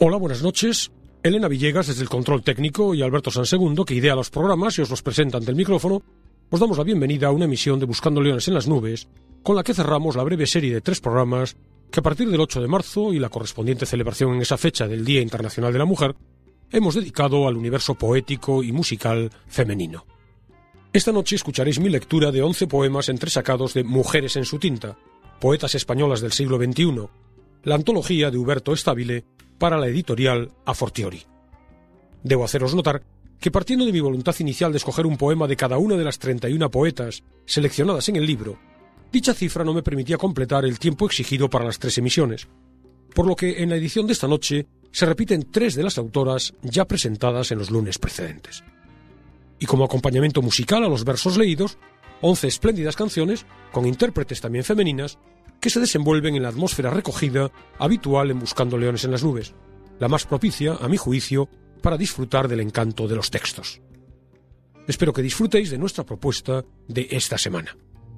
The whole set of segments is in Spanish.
Hola, buenas noches. Elena Villegas desde el control técnico y Alberto Sansegundo, que idea los programas y os los presenta ante el micrófono, os damos la bienvenida a una emisión de Buscando Leones en las Nubes, con la que cerramos la breve serie de 3 programas que a partir del 8 de marzo y la correspondiente celebración en esa fecha del Día Internacional de la Mujer, hemos dedicado al universo poético y musical femenino. Esta noche escucharéis mi lectura de 11 poemas entresacados de Mujeres en su tinta, poetas españolas del siglo XXI, la antología de Huberto Estabile para la editorial A Fortiori. Debo haceros notar que, partiendo de mi voluntad inicial de escoger un poema de cada una de las 31 poetas seleccionadas en el libro, dicha cifra no me permitía completar el tiempo exigido para las 3 emisiones, por lo que en la edición de esta noche se repiten 3 de las autoras ya presentadas en los lunes precedentes. Y como acompañamiento musical a los versos leídos, 11 espléndidas canciones, con intérpretes también femeninas, que se desenvuelven en la atmósfera recogida habitual en Buscando Leones en las Nubes, la más propicia, a mi juicio, para disfrutar del encanto de los textos. Espero que disfrutéis de nuestra propuesta de esta semana.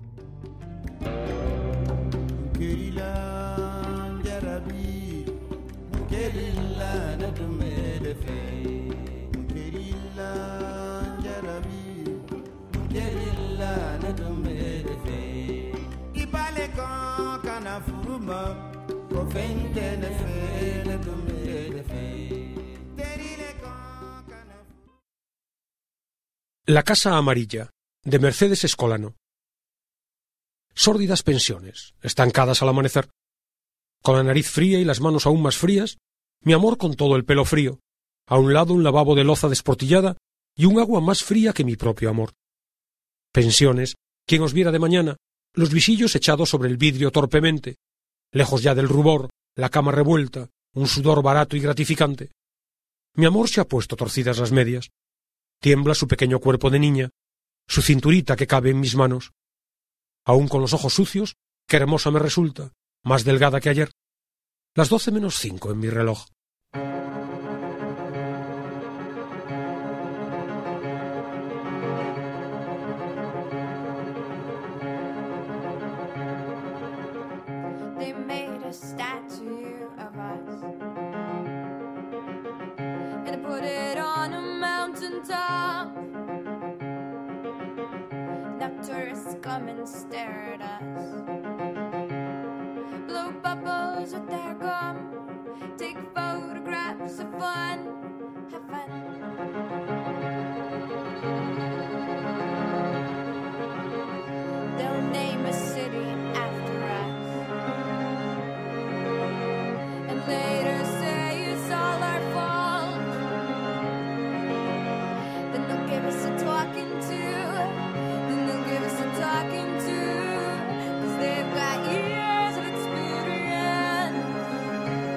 La casa amarilla, de Mercedes Escolano. Sórdidas pensiones, estancadas al amanecer. Con la nariz fría y las manos aún más frías, mi amor con todo el pelo frío, a un lado un lavabo de loza desportillada y un agua más fría que mi propio amor. Pensiones, quien os viera de mañana, los visillos echados sobre el vidrio torpemente, lejos ya del rubor, la cama revuelta, un sudor barato y gratificante. Mi amor se ha puesto torcidas las medias. Tiembla su pequeño cuerpo de niña, su cinturita que cabe en mis manos. Aún con los ojos sucios, qué hermosa me resulta, más delgada que ayer. Las 12:05 en mi reloj. Come and stare at us. Blow bubbles with their gum. Take photographs of fun. Have fun. They'll name a city after us. And later say it's all our fault. Then they'll give us a talking to. Talking to, 'cause they've got years of experience.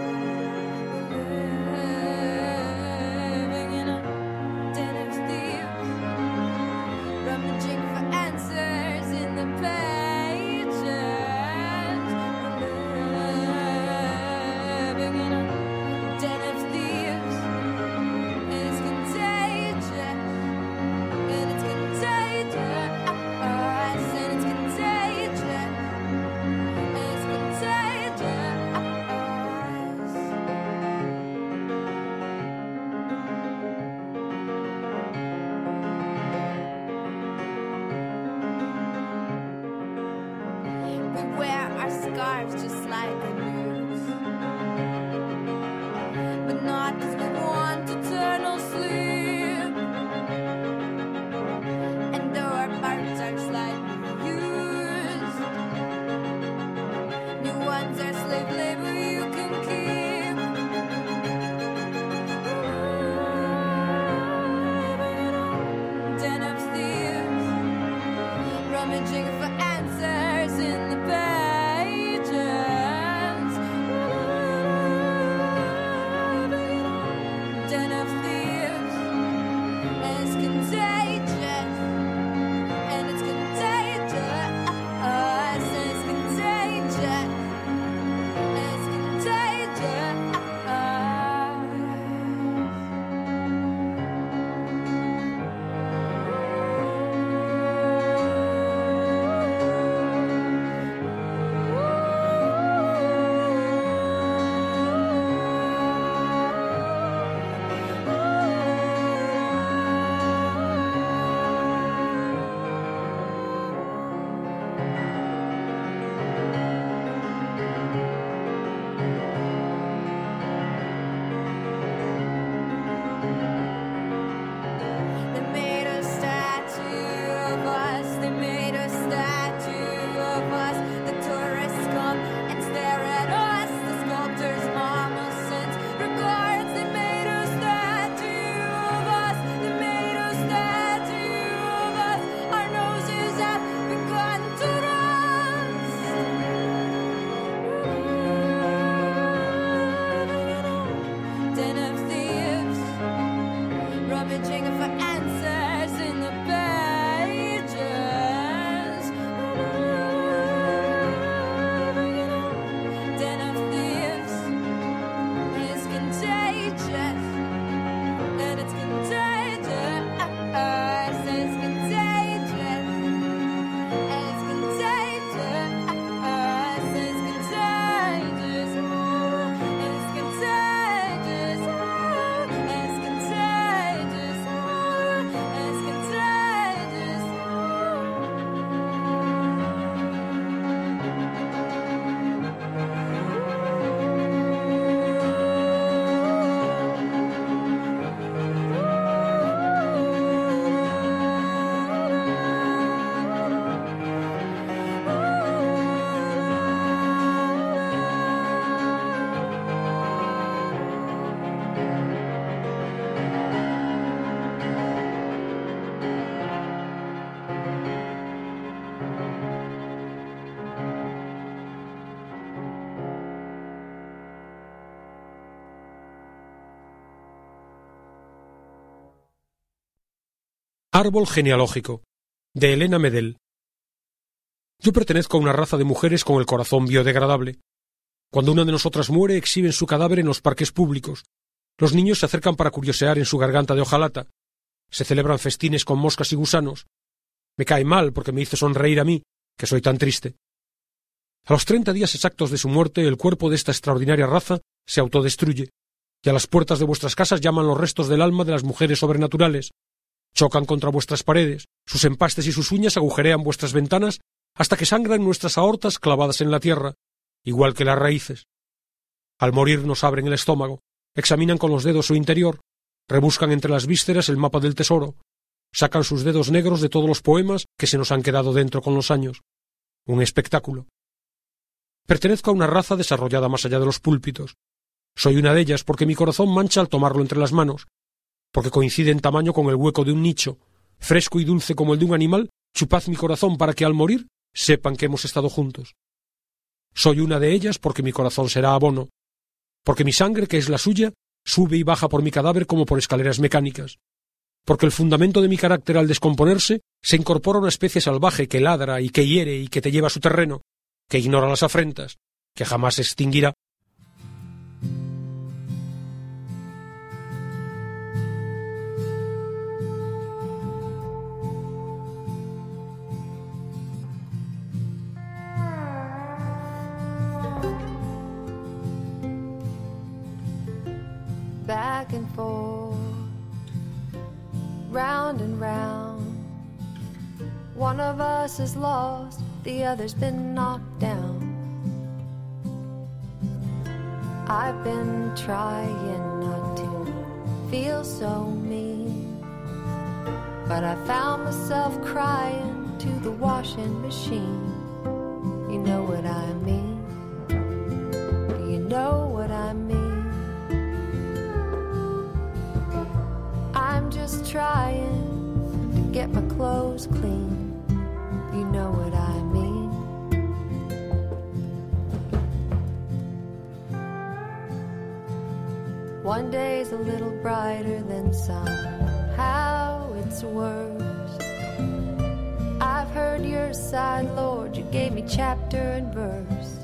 Árbol genealógico, de Elena Medel. Yo pertenezco a una raza de mujeres con el corazón biodegradable. Cuando una de nosotras muere, exhiben su cadáver en los parques públicos. Los niños se acercan para curiosear en su garganta de hojalata. Se celebran festines con moscas y gusanos. Me cae mal porque me hizo sonreír a mí, que soy tan triste. A los 30 días exactos de su muerte, el cuerpo de esta extraordinaria raza se autodestruye, y a las puertas de vuestras casas llaman los restos del alma de las mujeres sobrenaturales. Chocan contra vuestras paredes, sus empastes y sus uñas agujerean vuestras ventanas hasta que sangran nuestras aortas clavadas en la tierra, igual que las raíces. Al morir nos abren el estómago, examinan con los dedos su interior, rebuscan entre las vísceras el mapa del tesoro, sacan sus dedos negros de todos los poemas que se nos han quedado dentro con los años. Un espectáculo. Pertenezco a una raza desarrollada más allá de los púlpitos. Soy una de ellas porque mi corazón mancha al tomarlo entre las manos, porque coincide en tamaño con el hueco de un nicho, fresco y dulce como el de un animal. Chupad mi corazón para que al morir sepan que hemos estado juntos. Soy una de ellas porque mi corazón será abono, porque mi sangre, que es la suya, sube y baja por mi cadáver como por escaleras mecánicas, porque el fundamento de mi carácter al descomponerse se incorpora a una especie salvaje que ladra y que hiere y que te lleva a su terreno, que ignora las afrentas, que jamás se extinguirá. Back and forth, round and round. One of us is lost, the other's been knocked down. I've been trying not to feel so mean, but I found myself crying to the washing machine. You know what I mean? Do you know what I mean? I'm just trying to get my clothes clean. You know what I mean? One day's a little brighter than somehow it's worse. I've heard your side, Lord, you gave me chapter and verse.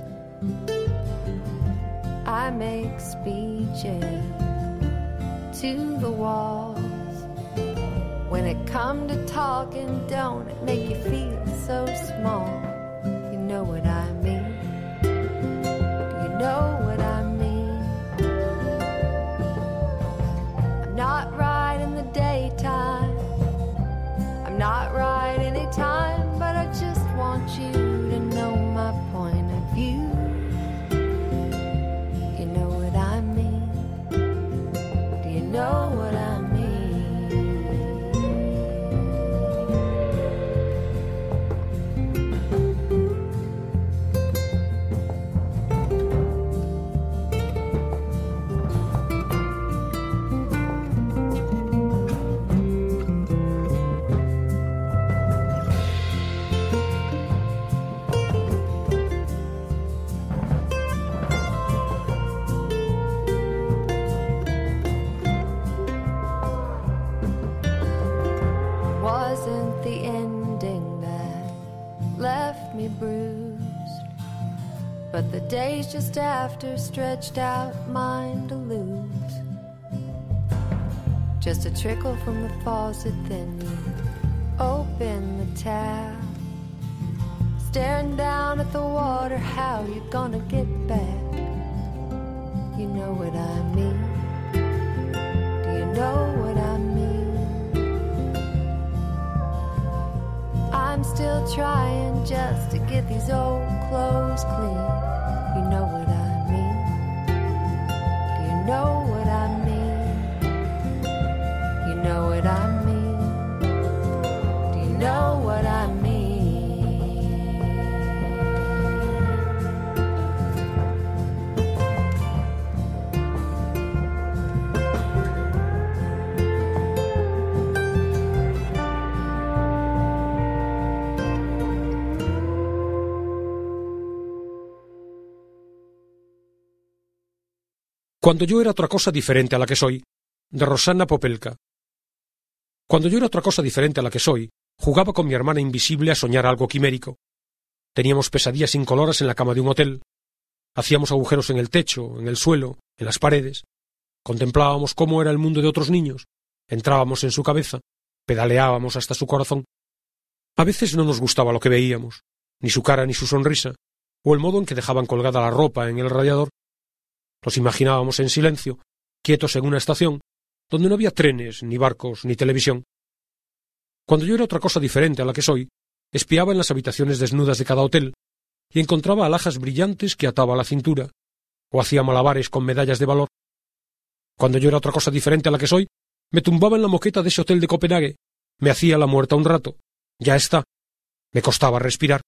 I make speeches to the walls. When it come to talking, don't it make you feel so small? You know what I mean? Do you know what I mean? I'm not right in the daytime, I'm not right anytime, but I just want you to know my point of view. You know what I mean? Do you know what I mean? Wasn't the ending that left me bruised, but the days just after stretched out mine to lose. Just a trickle from the faucet, then you open the tap, staring down at the water, how you gonna get back? You know what I mean? Do you know what I mean? I'm still trying just to get these old clothes clean. You know what I mean? Do you know what I mean? You know what I mean? Do you know what I mean? Cuando yo era otra cosa diferente a la que soy, de Rosanna Popelka. Cuando yo era otra cosa diferente a la que soy, jugaba con mi hermana invisible a soñar algo quimérico. Teníamos pesadillas incoloras en la cama de un hotel. Hacíamos agujeros en el techo, en el suelo, en las paredes. Contemplábamos cómo era el mundo de otros niños. Entrábamos en su cabeza. Pedaleábamos hasta su corazón. A veces no nos gustaba lo que veíamos, ni su cara ni su sonrisa, o el modo en que dejaban colgada la ropa en el radiador. Los imaginábamos en silencio, quietos en una estación, donde no había trenes, ni barcos, ni televisión. Cuando yo era otra cosa diferente a la que soy, espiaba en las habitaciones desnudas de cada hotel y encontraba alhajas brillantes que ataba a la cintura, o hacía malabares con medallas de valor. Cuando yo era otra cosa diferente a la que soy, me tumbaba en la moqueta de ese hotel de Copenhague, me hacía la muerta un rato. Ya está. Me costaba respirar.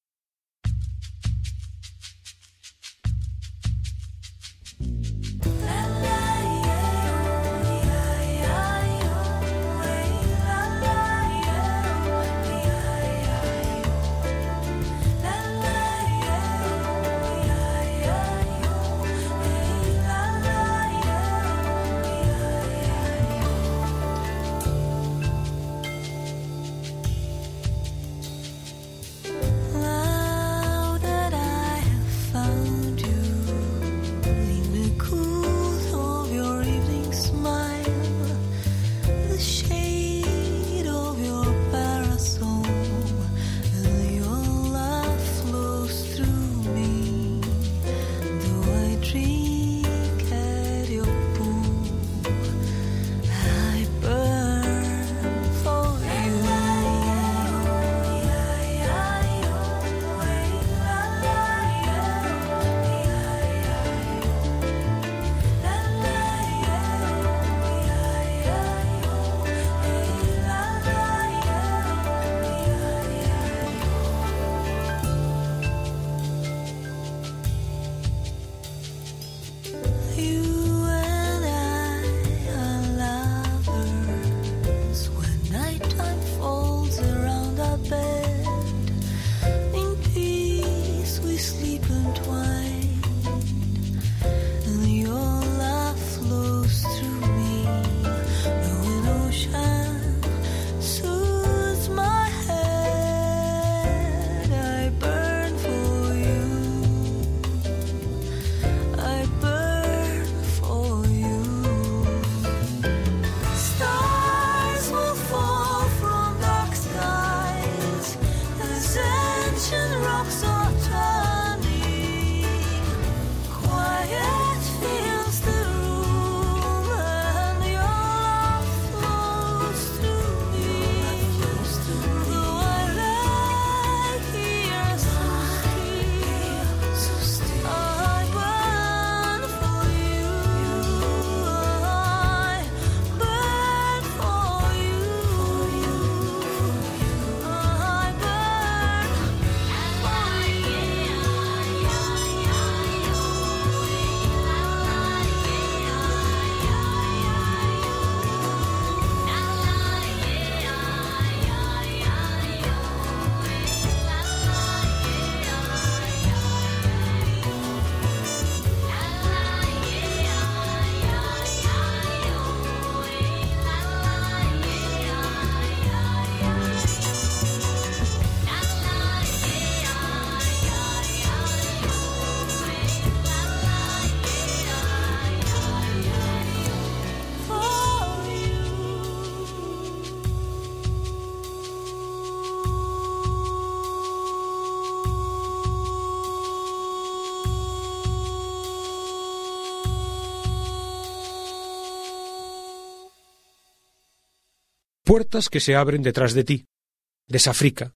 Puertas que se abren detrás de ti, de Safrika.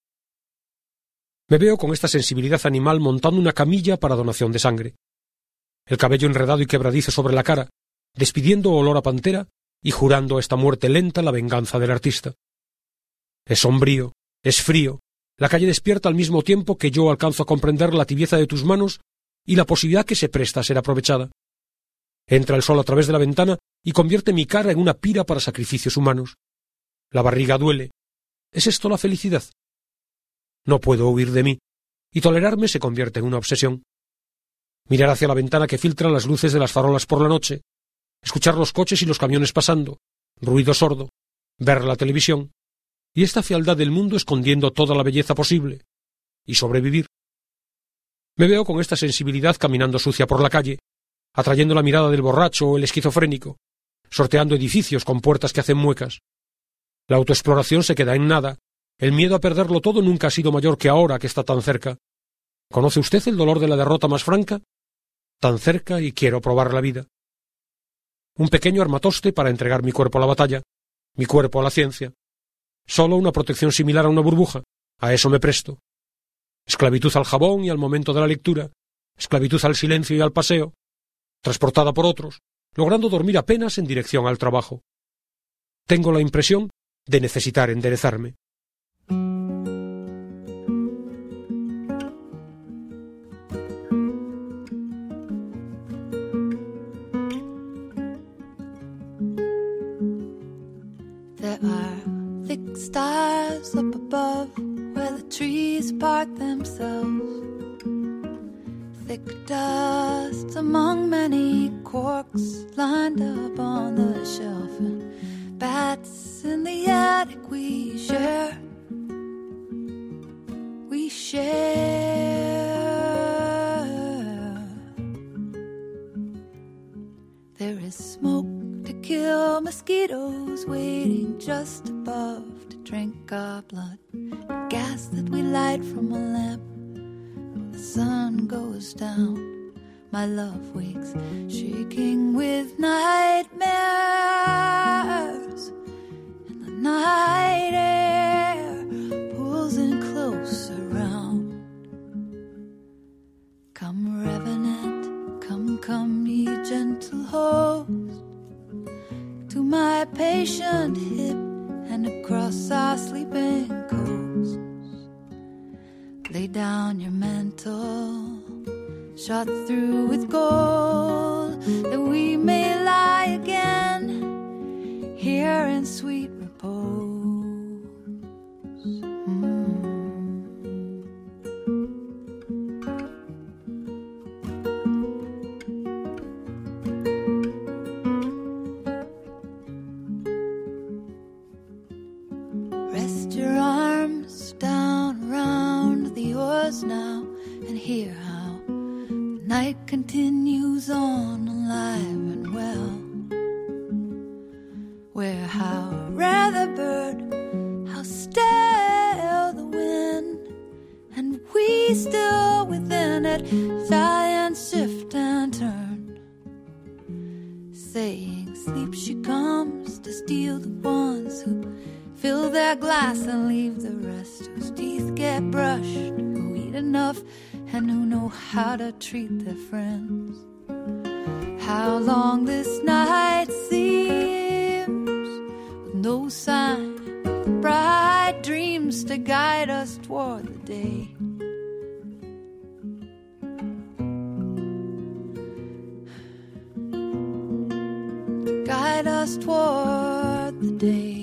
Me veo con esta sensibilidad animal montando una camilla para donación de sangre. El cabello enredado y quebradizo sobre la cara, despidiendo olor a pantera y jurando a esta muerte lenta la venganza del artista. Es sombrío, es frío, la calle despierta al mismo tiempo que yo alcanzo a comprender la tibieza de tus manos y la posibilidad que se presta a ser aprovechada. Entra el sol a través de la ventana y convierte mi cara en una pira para sacrificios humanos. La barriga duele. ¿Es esto la felicidad? No puedo huir de mí, y tolerarme se convierte en una obsesión. Mirar hacia la ventana que filtran las luces de las farolas por la noche, escuchar los coches y los camiones pasando, ruido sordo, ver la televisión, y esta fealdad del mundo escondiendo toda la belleza posible, y sobrevivir. Me veo con esta sensibilidad caminando sucia por la calle, atrayendo la mirada del borracho o el esquizofrénico, sorteando edificios con puertas que hacen muecas. La autoexploración se queda en nada, el miedo a perderlo todo nunca ha sido mayor que ahora que está tan cerca. ¿Conoce usted el dolor de la derrota más franca? Tan cerca y quiero probar la vida. Un pequeño armatoste para entregar mi cuerpo a la batalla, mi cuerpo a la ciencia. Solo una protección similar a una burbuja, a eso me presto. Esclavitud al jabón y al momento de la lectura, esclavitud al silencio y al paseo, transportada por otros, logrando dormir apenas en dirección al trabajo. Tengo la impresión de necesitar enderezarme. There are thick stars up above where the trees part themselves. Thick dust among many corks lined up on the shelf, and bats in the attic we share. We share. There is smoke to kill mosquitoes waiting just above to drink our blood. Gas that we light from a lamp. When the sun goes down, my love wakes shaking with nightmares, and the night air pulls in close around. Come revenant, come ye gentle host, to my patient hip and across our sleeping coasts. Lay down your mantle, shot through with gold, that we may lie again here in sweet repose. Rest your arms down around the oars now, and hear how the night continues on alive and well. Where how rare the bird, how stale the wind, and we still within it sigh and shift and turn, saying sleep she comes to steal the ones who fill their glass and leave the rest, whose teeth get brushed, who eat enough and who know how to treat their friends. How long this night seems, with no sign of bright dreams to guide us toward the day. To guide us toward the day.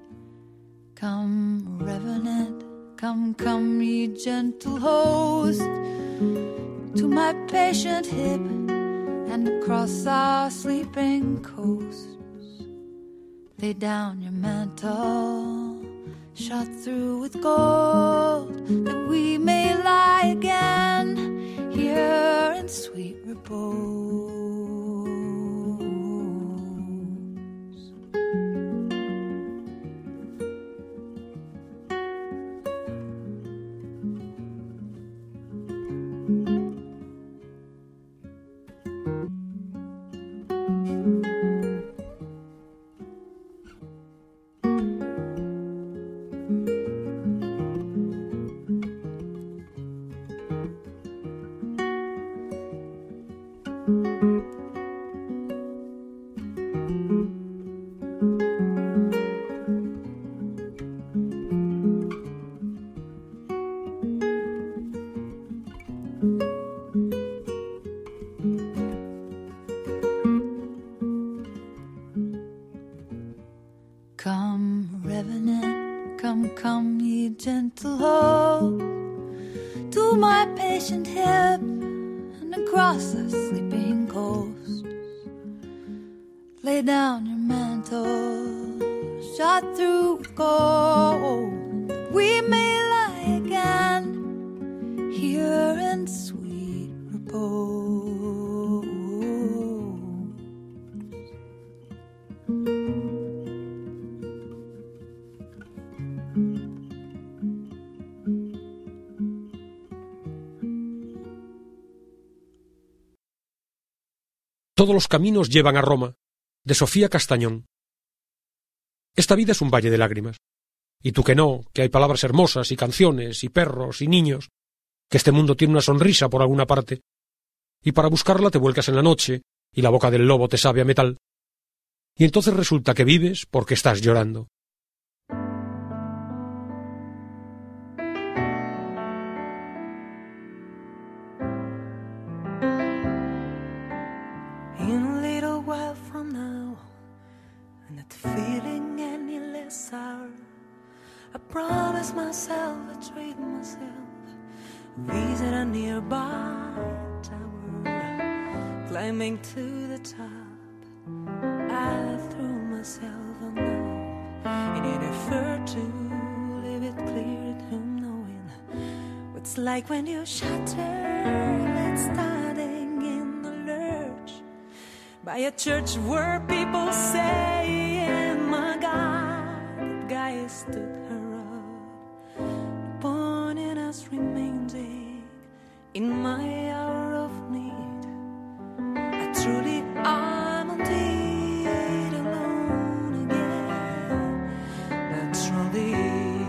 Come, revenant, come, ye gentle host, to my patient hip and across our sleeping coasts. Lay down your mantle, shot through with gold, that we may lie again here in sweet repose. Come, revenant, come, ye gentle host, to my patient hip and across our sleeping coasts. Lay down your mantle, shot through with gold, Todos los caminos llevan a Roma, de Sofía Castañón. Esta vida es un valle de lágrimas. Y tú que no, que hay palabras hermosas y canciones y perros y niños, que este mundo tiene una sonrisa por alguna parte, y para buscarla te vuelcas en la noche y la boca del lobo te sabe a metal. Y entonces resulta que vives porque estás llorando. In a little while from now, and not feeling any less sour, I promise myself, I treat myself, visit a nearby tower, climbing to the top, I threw myself on love, in an effort to leave it clear at home, knowing what's like when you shatter, it's standing in the lurch, by a church where people say, my God, that guy stood her up. The point in us remaining in my hour of need. I truly am indeed alone again. Naturally.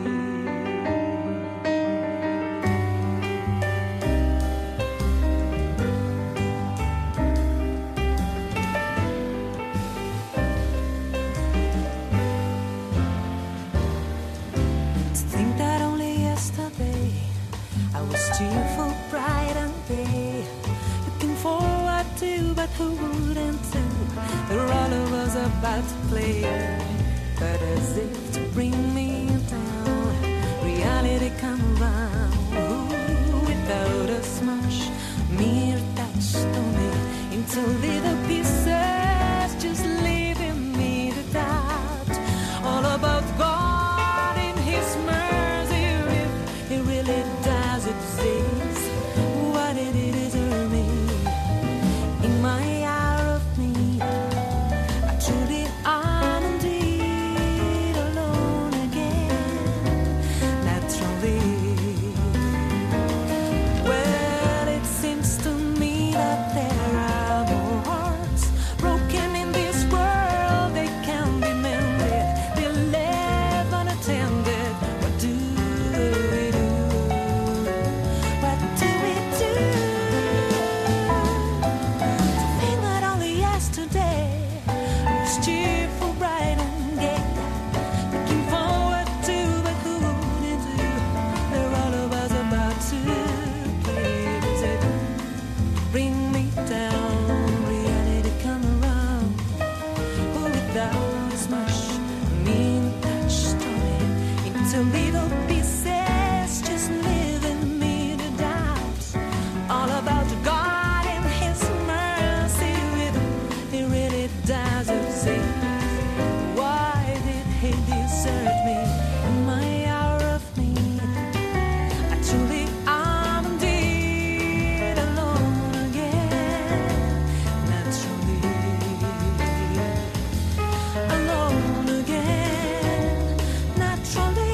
Cheerful, bright and gay, looking forward to, but who wouldn't do? The roller was about to play, but as if to bring me down, reality come around, without a smash, mere touch only, into little pieces, just leaving me to doubt, all about God in His mercy, if He really does exist, what did it deserve me, in my hour of need, I truly am indeed alone again, naturally. Well, it seems to me that there are more hearts broken in this world, they can be mended, they live unattended. What do we do? What do we do? To think that only yesterday I was cheerful, bright and gay, looking forward to, but who wouldn't do? The roller was about to play, does it bring me down? Reality come around, oh, without as much, I mean, touched on it into little pieces, just leaving me to doubt, all about God and His mercy, with He really does exist. Why did He desert me in my hour of need? I truly am indeed alone again, naturally. Alone again, naturally.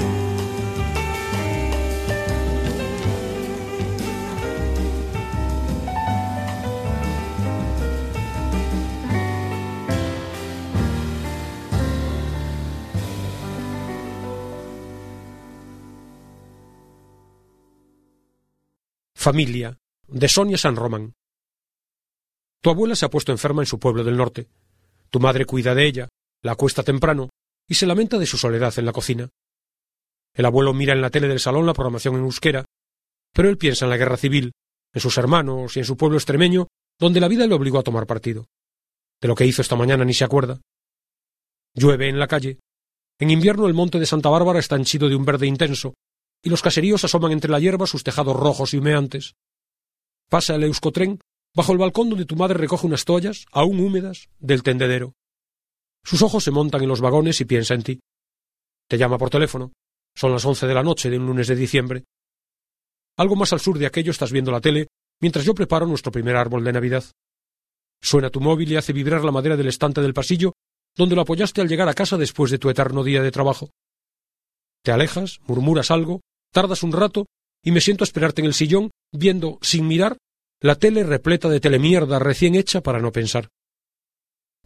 Familia, de Sonia San Román. Tu abuela se ha puesto enferma en su pueblo del norte. Tu madre cuida de ella, la acuesta temprano y se lamenta de su soledad en la cocina. El abuelo mira en la tele del salón la programación en euskera, pero él piensa en la guerra civil, en sus hermanos y en su pueblo extremeño, donde la vida le obligó a tomar partido. De lo que hizo esta mañana ni se acuerda. Llueve en la calle. En invierno el monte de Santa Bárbara está henchido de un verde intenso, y los caseríos asoman entre la hierba sus tejados rojos y humeantes. Pasa el euskotren bajo el balcón donde tu madre recoge unas toallas, aún húmedas, del tendedero. Sus ojos se montan en los vagones y piensa en ti. Te llama por teléfono. Son las 11 de la noche de un lunes de diciembre. Algo más al sur de aquello estás viendo la tele mientras yo preparo nuestro primer árbol de Navidad. Suena tu móvil y hace vibrar la madera del estante del pasillo donde lo apoyaste al llegar a casa después de tu eterno día de trabajo. Te alejas, murmuras algo, tardas un rato y me siento a esperarte en el sillón viendo, sin mirar, la tele repleta de telemierda recién hecha para no pensar.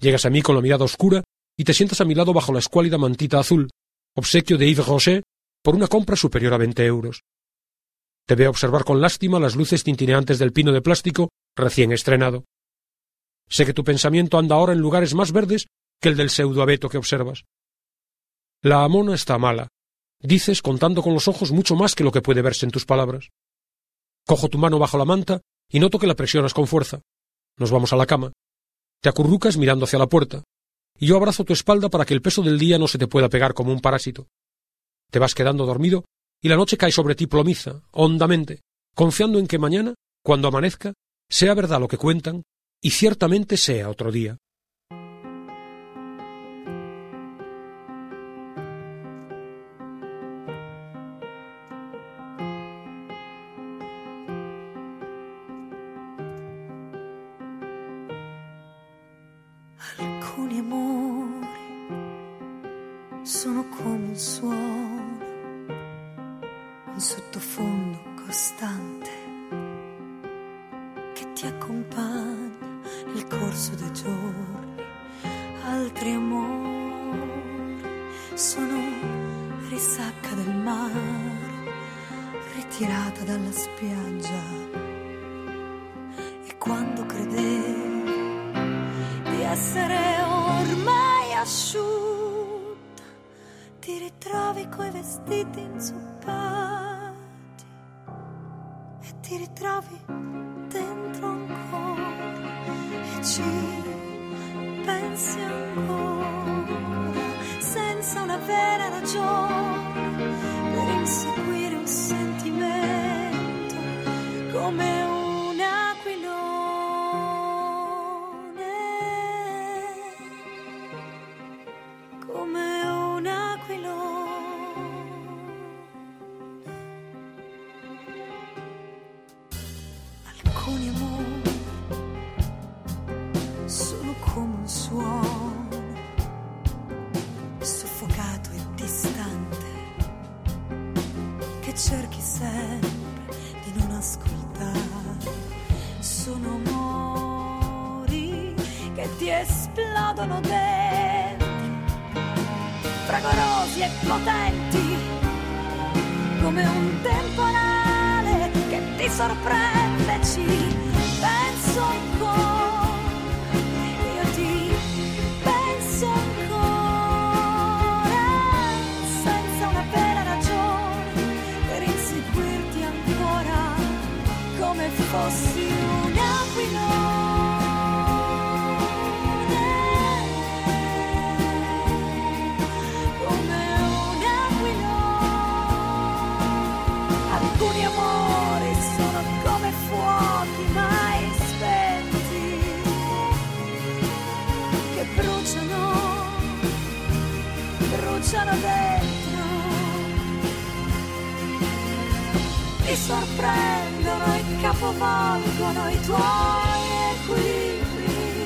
Llegas a mí con la mirada oscura y te sientas a mi lado bajo la escuálida mantita azul, obsequio de Yves Rocher, por una compra superior a 20 euros. Te veo observar con lástima las luces tintineantes del pino de plástico recién estrenado. Sé que tu pensamiento anda ahora en lugares más verdes que el del pseudoabeto que observas. La amona está mala. Dices, contando con los ojos, mucho más que lo que puede verse en tus palabras. Cojo tu mano bajo la manta y noto que la presionas con fuerza. Nos vamos a la cama. Te acurrucas mirando hacia la puerta, y yo abrazo tu espalda para que el peso del día no se te pueda pegar como un parásito. Te vas quedando dormido y la noche cae sobre ti plomiza, hondamente, confiando en que mañana, cuando amanezca, sea verdad lo que cuentan y ciertamente sea otro día. Alcuni amori sono come un suono, un sottofondo costante che ti accompagna nel corso dei giorni. Altri amori sono risacca del mare, ritirata dalla spiaggia, e quando credevi di essere ormai asciutta, ti ritrovi coi vestiti inzuppati e ti ritrovi dentro ancora e ci pensi ancora, senza una vera ragione per inseguire un sentimento come un aquilone, come un aquilone. Alcuni amori sono come un suono soffocato e distante che cerchi sempre di non ascoltare. Sono amori che ti esplodono dentro, fragorosi e potenti come un temporale che ti sorprende. Ci penso ancora, io ti penso ancora, senza una vera ragione per inseguirti ancora come fossi un aquilone, come un aquilone. Alcuni amori sono come fuochi mai spenti che bruciano dentro, ti sorprendono e capovolgono i tuoi equilibri,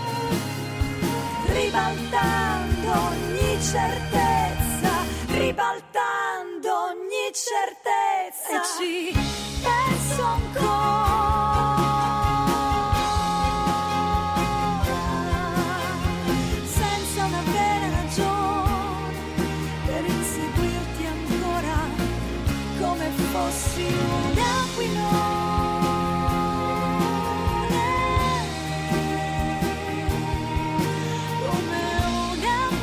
ribaltando ogni certezza, ribaltando ogni certezza. E ci penso ancora, senza una vera ragione per inseguirti ancora come fossi un aquilone, come un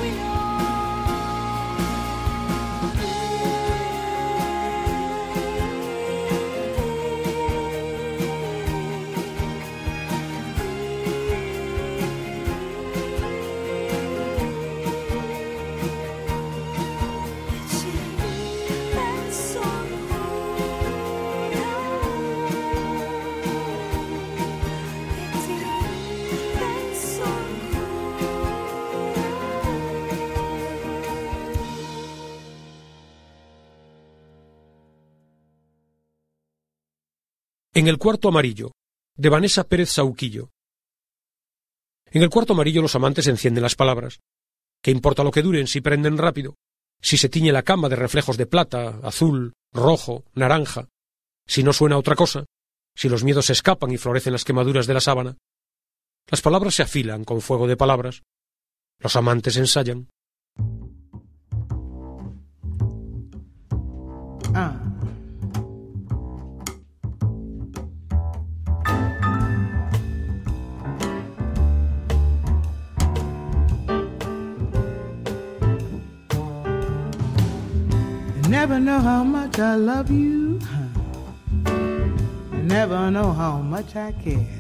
En el cuarto amarillo, de Vanessa Pérez Sauquillo. En el cuarto amarillo los amantes encienden las palabras. ¿Qué importa lo que duren si prenden rápido? Si se tiñe la cama de reflejos de plata, azul, rojo, naranja. Si no suena otra cosa. Si los miedos se escapan y florecen las quemaduras de la sábana. Las palabras se afilan con fuego de palabras. Los amantes ensayan. Never know how much I love you. Never know how much I care.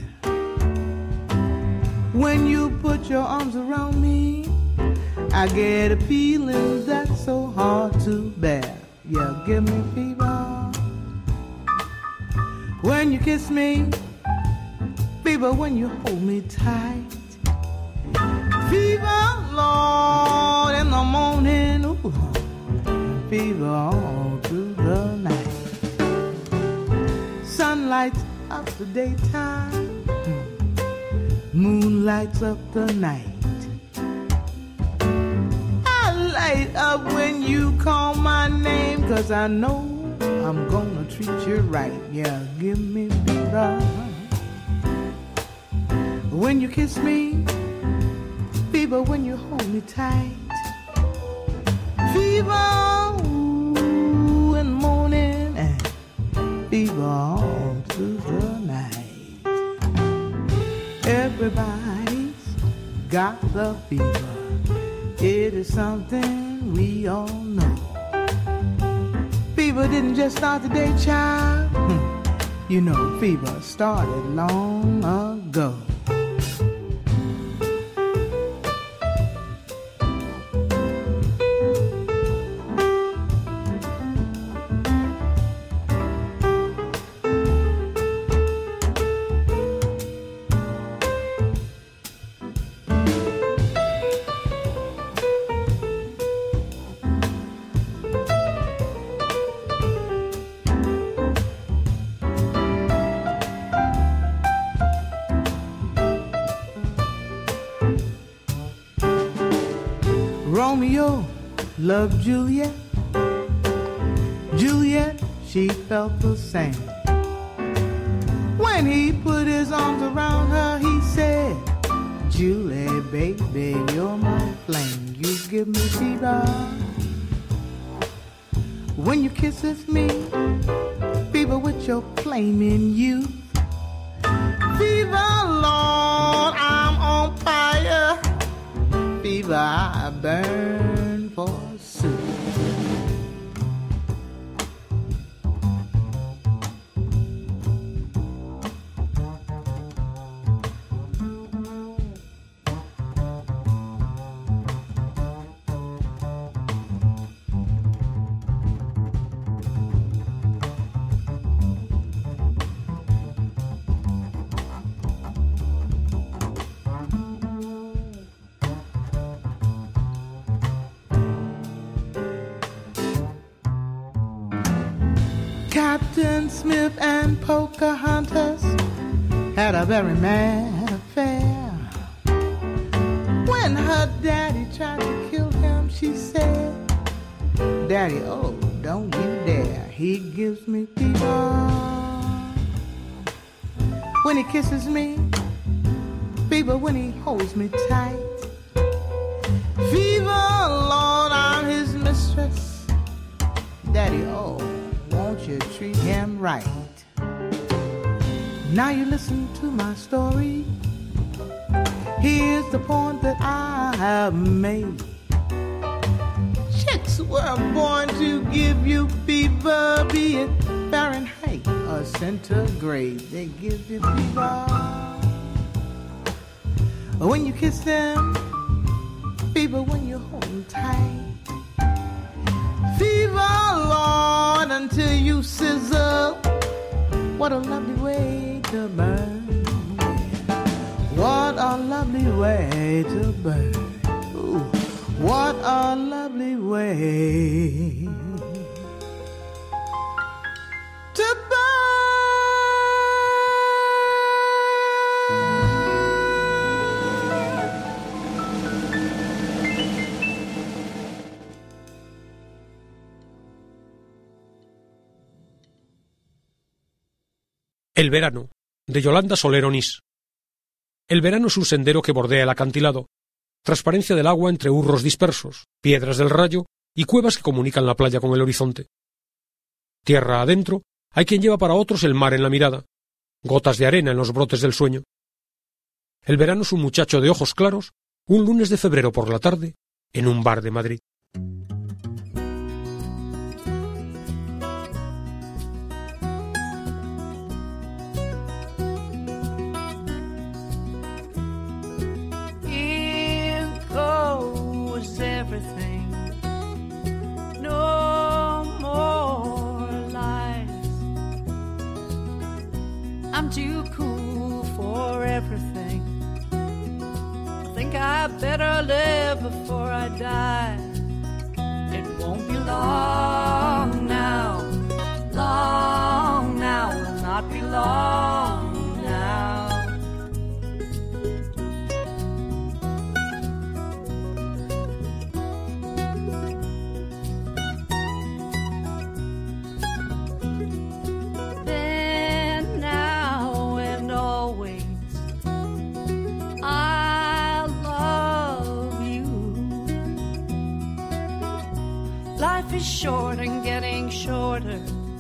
When you put your arms around me, I get a feeling that's so hard to bear. You give me fever when you kiss me, fever when you hold me tight, fever, Lord, in the morning, ooh, fever all through the night. Sun lights up the daytime, moon lights up the night. I light up when you call my name, 'cause I know I'm gonna treat you right. Yeah, give me fever when you kiss me, fever when you hold me tight, fever ooh, in the morning, and fever all through the night. Everybody's got the fever. It is something we all know. Fever didn't just start today, child. You know, fever started long ago. Romeo loved Juliet. Juliet, she felt the same. When he put his arms around her, he said, Julie, baby, you're my flame. You give me fever when you kisses me, fever with your flaming youth. Fever, Lord, I'm on fire. Fever, I burn forsooth. Captain Smith and Pocahontas had a very mad affair. When her daddy tried to kill him, she said, Daddy, oh, don't you dare. He gives me fever when he kisses me, fever when he holds me tight, fever, Lord, I'm his mistress. Daddy, oh, won't you treat him right? Now you listen to my story. Here's the point that I have made. Chicks were born to give you fever, be it Fahrenheit or centigrade. They give you fever when you kiss them, fever when you hold them tight, fever, Lord, until you sizzle. What a lovely way to burn. What a lovely way to burn. Ooh, what a lovely way to burn. El verano, de Yolanda Soler Onís. El verano es un sendero que bordea el acantilado, transparencia del agua entre hurros dispersos, piedras del rayo y cuevas que comunican la playa con el horizonte. Tierra adentro, hay quien lleva para otros el mar en la mirada, gotas de arena en los brotes del sueño. El verano es un muchacho de ojos claros, un lunes de febrero por la tarde, en un bar de Madrid. Everything, no more lies. I'm too cool for everything. I think I better live before I die. It won't be long now, will not be long now. Life is short and getting shorter.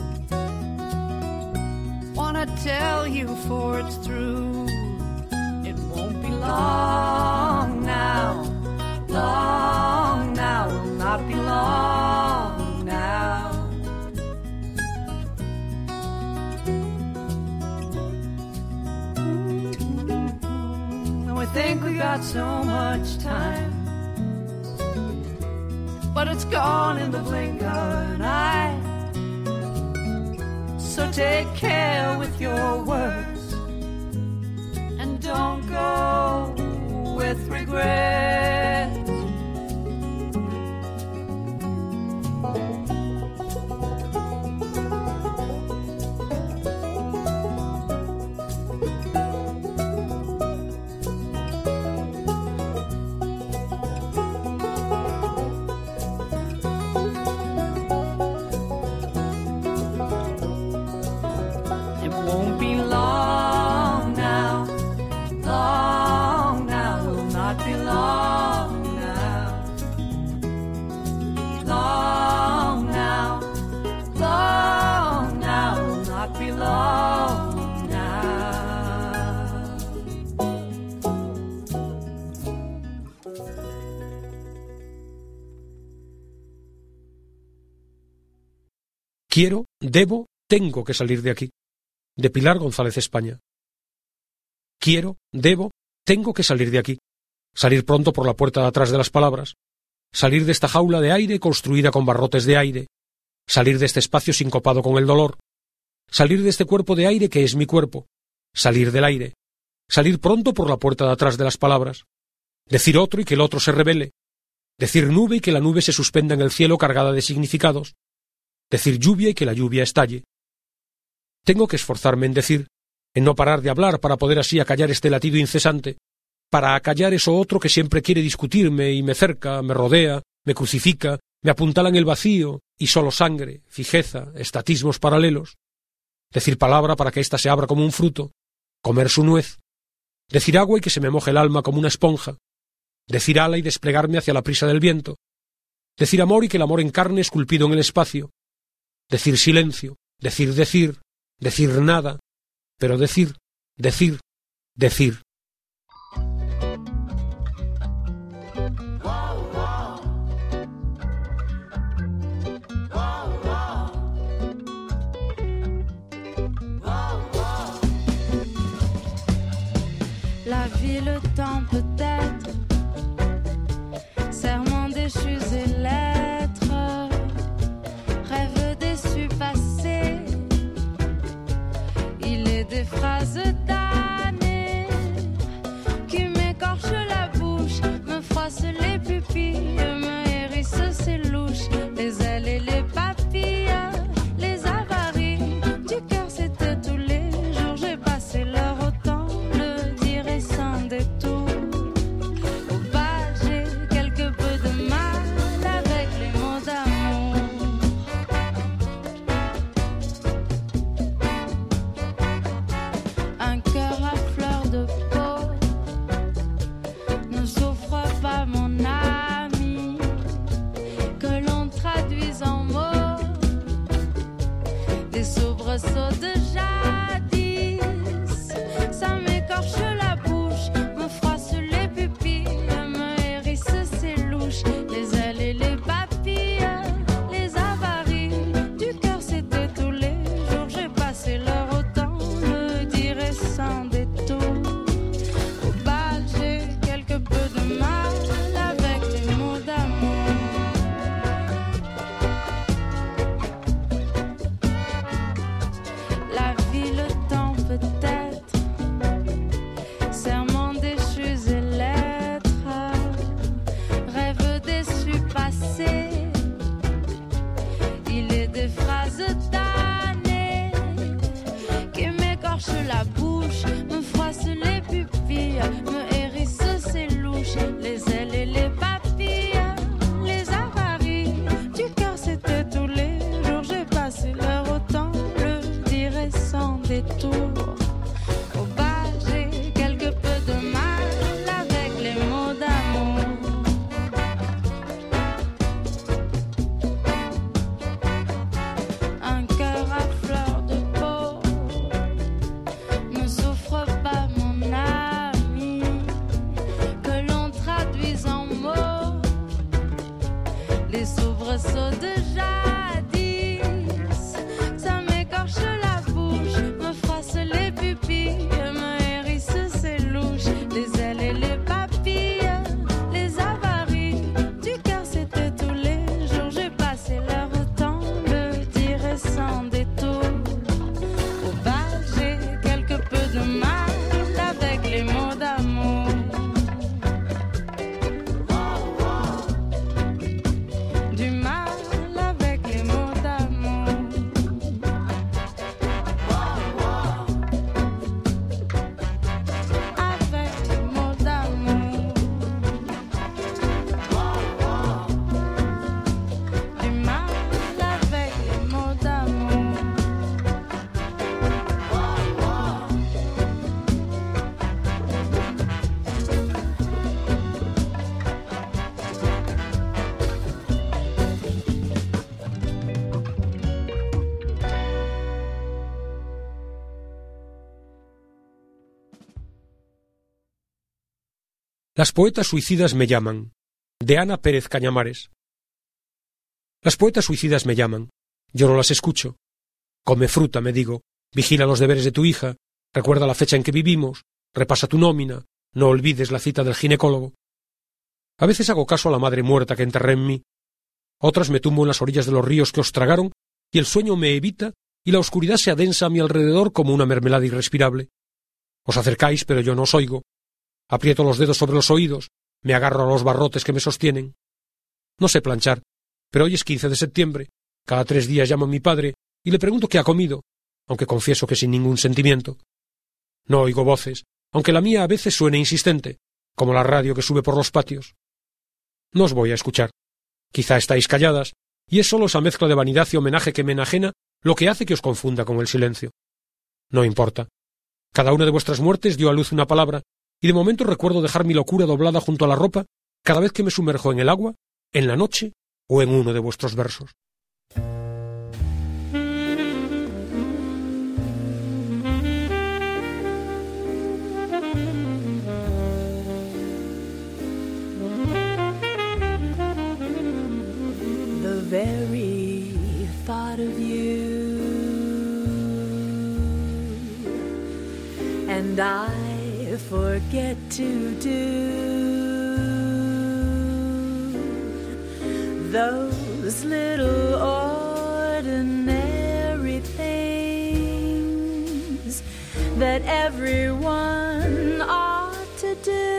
Wanna tell you before it's through. It won't be long now, will not be long now. And we think we got so much time, but it's gone in the blink of an eye. So take care with your words and don't go with regrets. Quiero, debo, tengo que salir de aquí. De Pilar González España. Quiero, debo, tengo que salir de aquí. Salir pronto por la puerta de atrás de las palabras. Salir de esta jaula de aire construida con barrotes de aire. Salir de este espacio sincopado con el dolor. Salir de este cuerpo de aire que es mi cuerpo. Salir del aire. Salir pronto por la puerta de atrás de las palabras. Decir otro y que el otro se revele. Decir nube y que la nube se suspenda en el cielo cargada de significados. Decir lluvia y que la lluvia estalle. Tengo que esforzarme en decir, en no parar de hablar para poder así acallar este latido incesante, para acallar eso otro que siempre quiere discutirme y me cerca, me rodea, me crucifica, me apuntala en el vacío y solo sangre, fijeza, estatismos paralelos. Decir palabra para que ésta se abra como un fruto, comer su nuez. Decir agua y que se me moje el alma como una esponja. Decir ala y desplegarme hacia la prisa del viento. Decir amor y que el amor encarne esculpido en el espacio. Decir silencio, decir nada, pero decir. La vie, le temps peut-être, serments déchus et lettres, rêves déçus passés, il est des phrases damnées qui m'écorchent la bouche, me froissent les pupilles, me hérissent ses louches, les ailes et les papilles, les avaries du cœur, c'était tous les jours, j'ai passé l'heure autant le dire et sans détour. des soubresauts de jadis. Ça m'écorche la bouche, me froisse les pupilles, me hérisse ses louches, les ailes et les papilles, les avaries du cœur. C'était tous les jours, j'ai passé l'heure autant le dirait sans détour. Au bal, j'ai quelque peu de mal avec les mots d'amour. La vie, le temps peut-être, serments déchus et lettres, rêves déçus passés. Il est des phrases damnées qui m'écorchent la bouche, me froissent les pupilles, me hérissent ses louches, les ailes et les papilles, les avaries du cœur. C'était tous les jours, j'ai passé l'heure autant le dirait sans détour. Au bal, j'ai quelque peu de mal avec les mots d'amour. Un cœur à fleur de peau ne souffre pas, mon ami, que l'on traduise en mots les soubresauts de jadis. Ça m'écorche la bouche, me froisse les pupilles, me hérisse ses louches, les ailes et les papilles, les avaries du cœur. C'était tous les jours, j'ai passé l'heure autant le dirait sans détour. Au bal, j'ai quelque peu de mal avec les mots d'amour. Du mal avec les mots d'amour. Avec les mots d'amour. Du mal avec les mots d'amour. Las poetas suicidas me llaman, de Ana Pérez Cañamares. Las poetas suicidas me llaman, yo no las escucho. Come fruta, me digo, vigila los deberes de tu hija, recuerda la fecha en que vivimos, repasa tu nómina, no olvides la cita del ginecólogo. A veces hago caso a la madre muerta que enterré en mí. Otras me tumbo en las orillas de los ríos que os tragaron y el sueño me evita y la oscuridad se adensa a mi alrededor como una mermelada irrespirable. Os acercáis, pero yo no os oigo. Aprieto los dedos sobre los oídos, me agarro a los barrotes que me sostienen. No sé planchar, pero hoy es 15 de septiembre. Cada 3 días llamo a mi padre y le pregunto qué ha comido, aunque confieso que sin ningún sentimiento. No oigo voces, aunque la mía a veces suene insistente, como la radio que sube por los patios. No os voy a escuchar. Quizá estáis calladas, y es solo esa mezcla de vanidad y homenaje que me enajena lo que hace que os confunda con el silencio. No importa. Cada una de vuestras muertes dio a luz una palabra, y de momento recuerdo dejar mi locura doblada junto a la ropa cada vez que me sumerjo en el agua, en la noche o en uno de vuestros versos. The very thought of you and I forget to do those little ordinary things that everyone ought to do.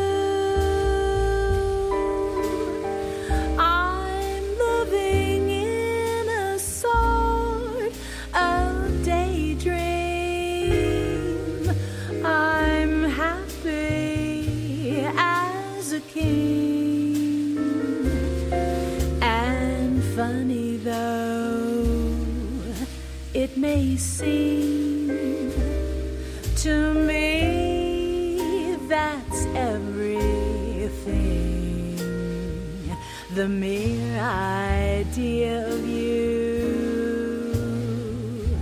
I'm living in a sort of daydream. I'm happy as a king. And funny though it may seem to me, that's everything. The mere idea of you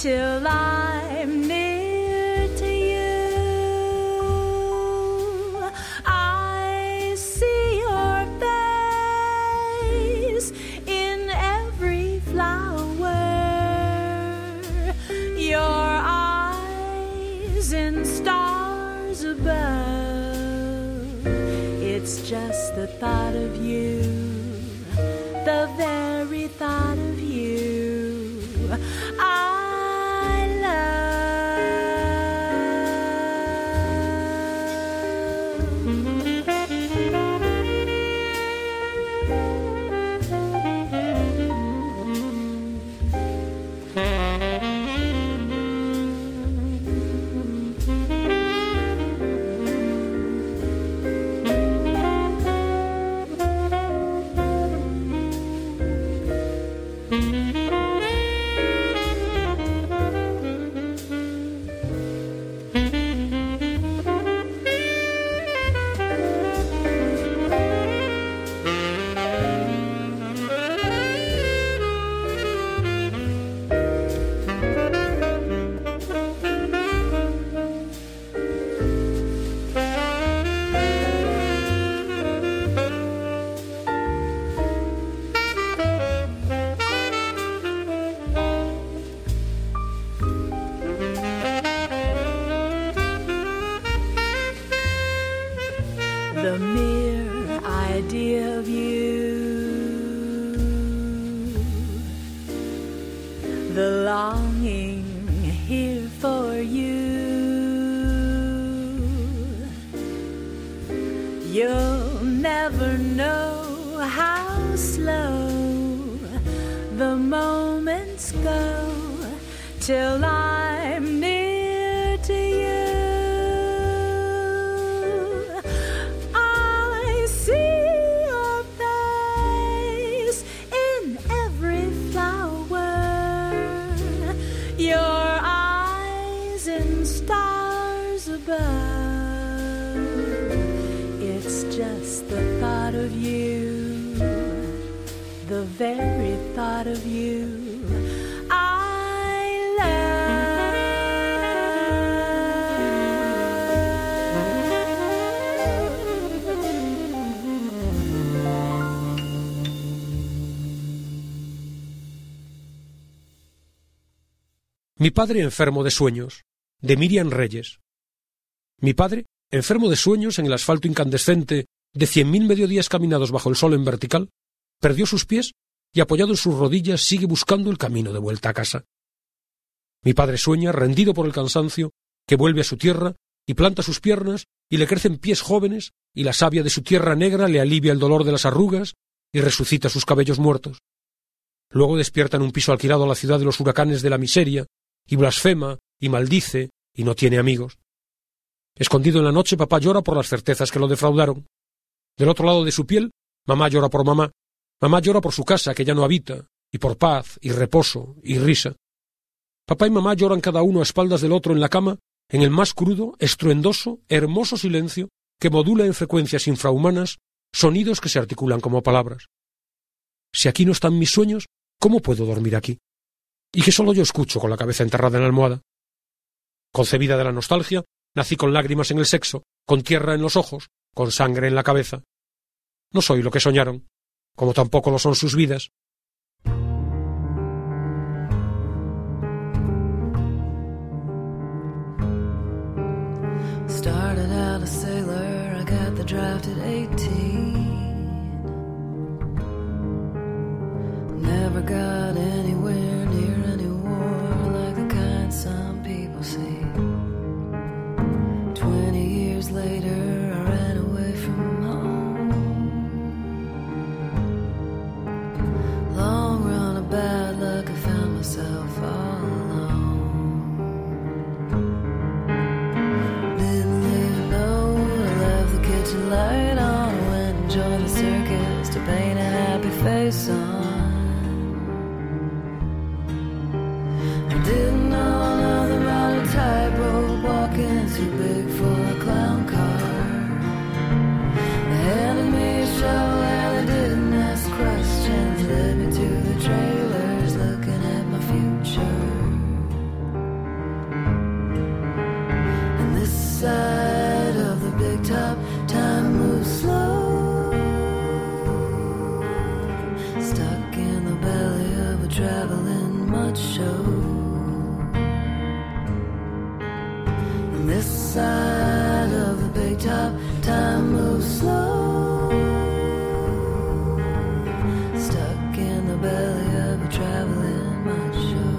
till I'm near to you. I see your face in every flower, your eyes in stars above. It's just the thought of you, the very thought of you I love. The mere idea of you, the longing here for you, you'll never know how slow the moments go till I'm near to you. Just the thought of you, the very thought of you I love. Mi padre enfermo de sueños, de Miriam Reyes. Mi padre, enfermo de sueños en el asfalto incandescente de 100.000 mediodías caminados bajo el sol en vertical, perdió sus pies y apoyado en sus rodillas sigue buscando el camino de vuelta a casa. Mi padre sueña, rendido por el cansancio, que vuelve a su tierra y planta sus piernas y le crecen pies jóvenes y la savia de su tierra negra le alivia el dolor de las arrugas y resucita sus cabellos muertos. Luego despierta en un piso alquilado a la ciudad de los huracanes de la miseria y blasfema y maldice y no tiene amigos. Escondido en la noche, papá llora por las certezas que lo defraudaron. Del otro lado de su piel, mamá llora por mamá. Mamá llora por su casa que ya no habita, y por paz, y reposo, y risa. Papá y mamá lloran cada uno a espaldas del otro en la cama, en el más crudo, estruendoso, hermoso silencio que modula en frecuencias infrahumanas sonidos que se articulan como palabras. Si aquí no están mis sueños, ¿cómo puedo dormir aquí? Y que solo yo escucho con la cabeza enterrada en la almohada. Concebida de la nostalgia, nací con lágrimas en el sexo, con tierra en los ojos, con sangre en la cabeza. No soy lo que soñaron, como tampoco lo son sus vidas. Started out a sailor, I got the draft at 18. Never got anywhere near any war like the kind some people see. 20 years later, I ran away from home. Long run of bad luck, I found myself all alone. Didn't even know I left the kitchen light on. Went and joined a circus to paint a happy face on. I didn't know nothing about a tightrope walking too big for a clown car. They handed me a shovel and they didn't ask questions. Led me to the trailers looking at my future. stuck in the belly of a traveling mud show. And this side of the big top, time moves slow. Stuck in the belly of a traveling mud show.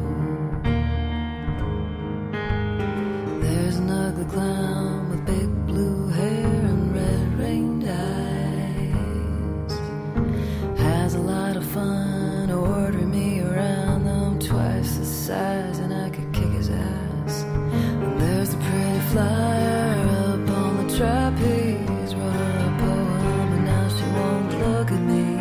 There's an ugly clown with big blue hair and red ringed eyes. Has a lot of fun ordering me around. I'm twice the size and I could kick his ass. And there's a pretty flyer up on the trapeze. Wrote her a poem and now she won't look at me.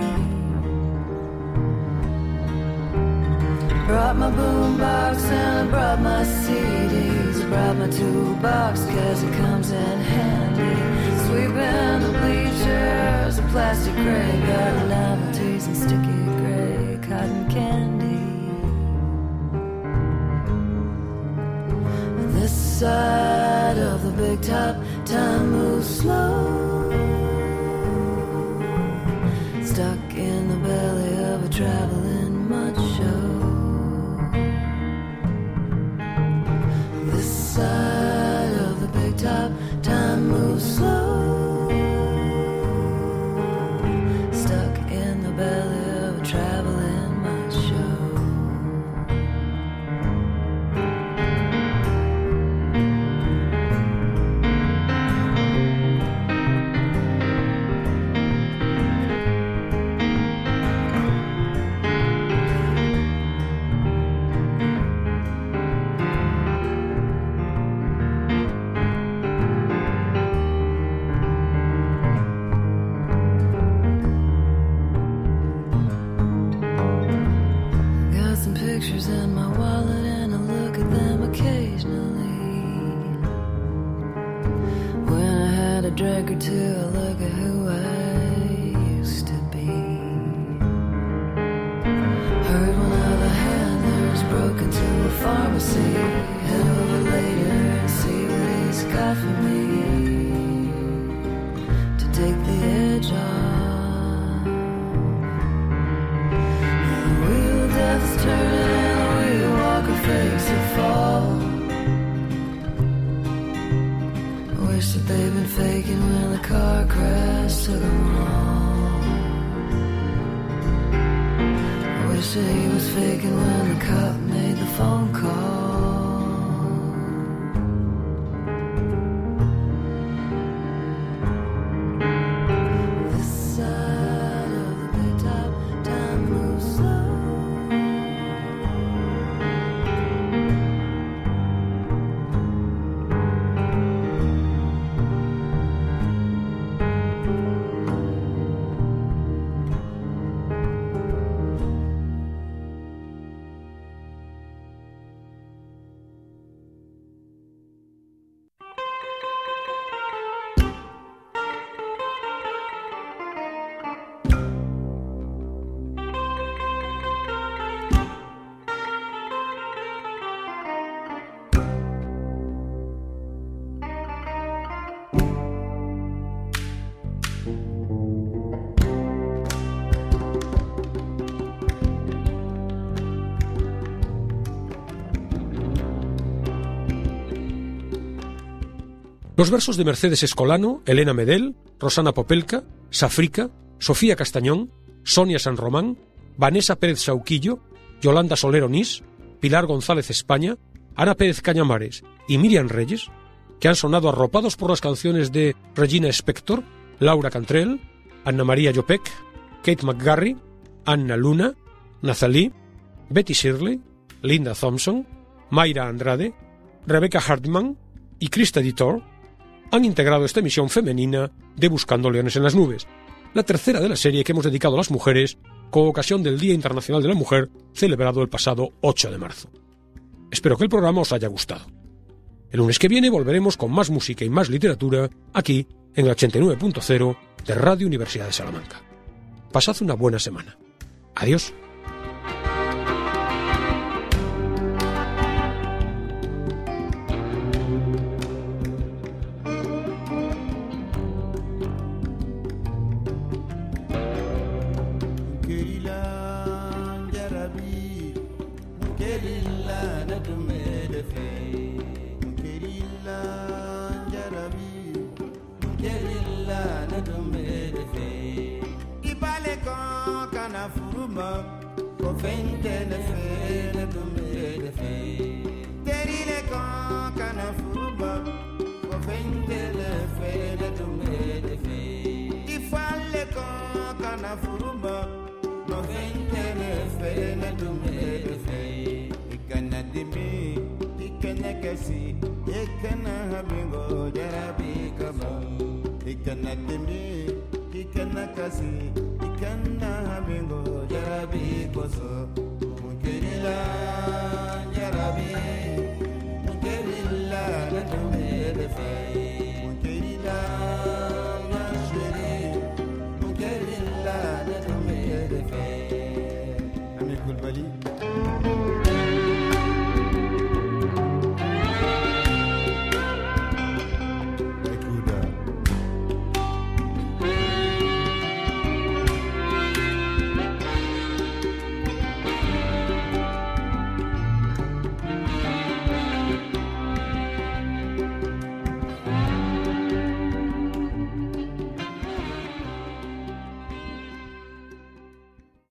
Brought my boombox and I brought my CDs. I brought my toolbox cause it comes in handy. Sweeping the bleachers, a plastic graveyard, lemon teas and sticky gray cotton candy. This side of the big top, time moves slow. Stuck in the belly of a traveling mud show. This side of the big top, time moves slow. Stuck in the belly of a traveling mud show. Pictures in my wallet and I look at them occasionally. When I had a drink or two, I look at who I used to be. Heard one of the handlers broke into a pharmacy. Head over later and see what he's got for me to take the edge off. The wheel of death's turning. Face of fall. I wish that they'd been faking when the car crash took them all. I wish that he was faking when the cop made the phone call. This side of the big top, time moves slow. Los versos de Mercedes Escolano, Elena Medel, Rosana Popelka, Safrika, Sofía Castañón, Sonia San Román, Vanessa Pérez Sauquillo, Yolanda Soler Onís, Pilar González España, Ana Pérez Cañamares y Miriam Reyes, que han sonado arropados por las canciones de Regina Spektor, Laura Cantrell, Anna María Jopek, Kate McGarry, Anna Luna, Nathalie, Betty Shirley, Linda Thompson, Mayra Andrade, Rebecca Hartman y Krista Editor, han integrado esta emisión femenina de Buscando Leones en las Nubes, la tercera de la serie que hemos dedicado a las mujeres con ocasión del Día Internacional de la Mujer, celebrado el pasado 8 de marzo. Espero que el programa os haya gustado. El lunes que viene volveremos con más música y más literatura aquí en el 89.0 de Radio Universidad de Salamanca. Pasad una buena semana. Adiós. Quería ندمدفي كريلا جربي كريلا ندمدفي إبالكون كان فروما كوفنت نفي ندمدفي كريلكون كان فروما كوفنت نفي ندمدفي إفالكون كان فروما كوفنت نفي ندمدفي إكنا دمي إكنا كسي إكنا هبينغو جرابي كما إكنا دمي إكنا كسي إكنا هبينغو جرابي كوسو مكريلا جرابي مكريلا ندمدفي مكريلا نشري مكريلا ندمدفي أمي كل بالي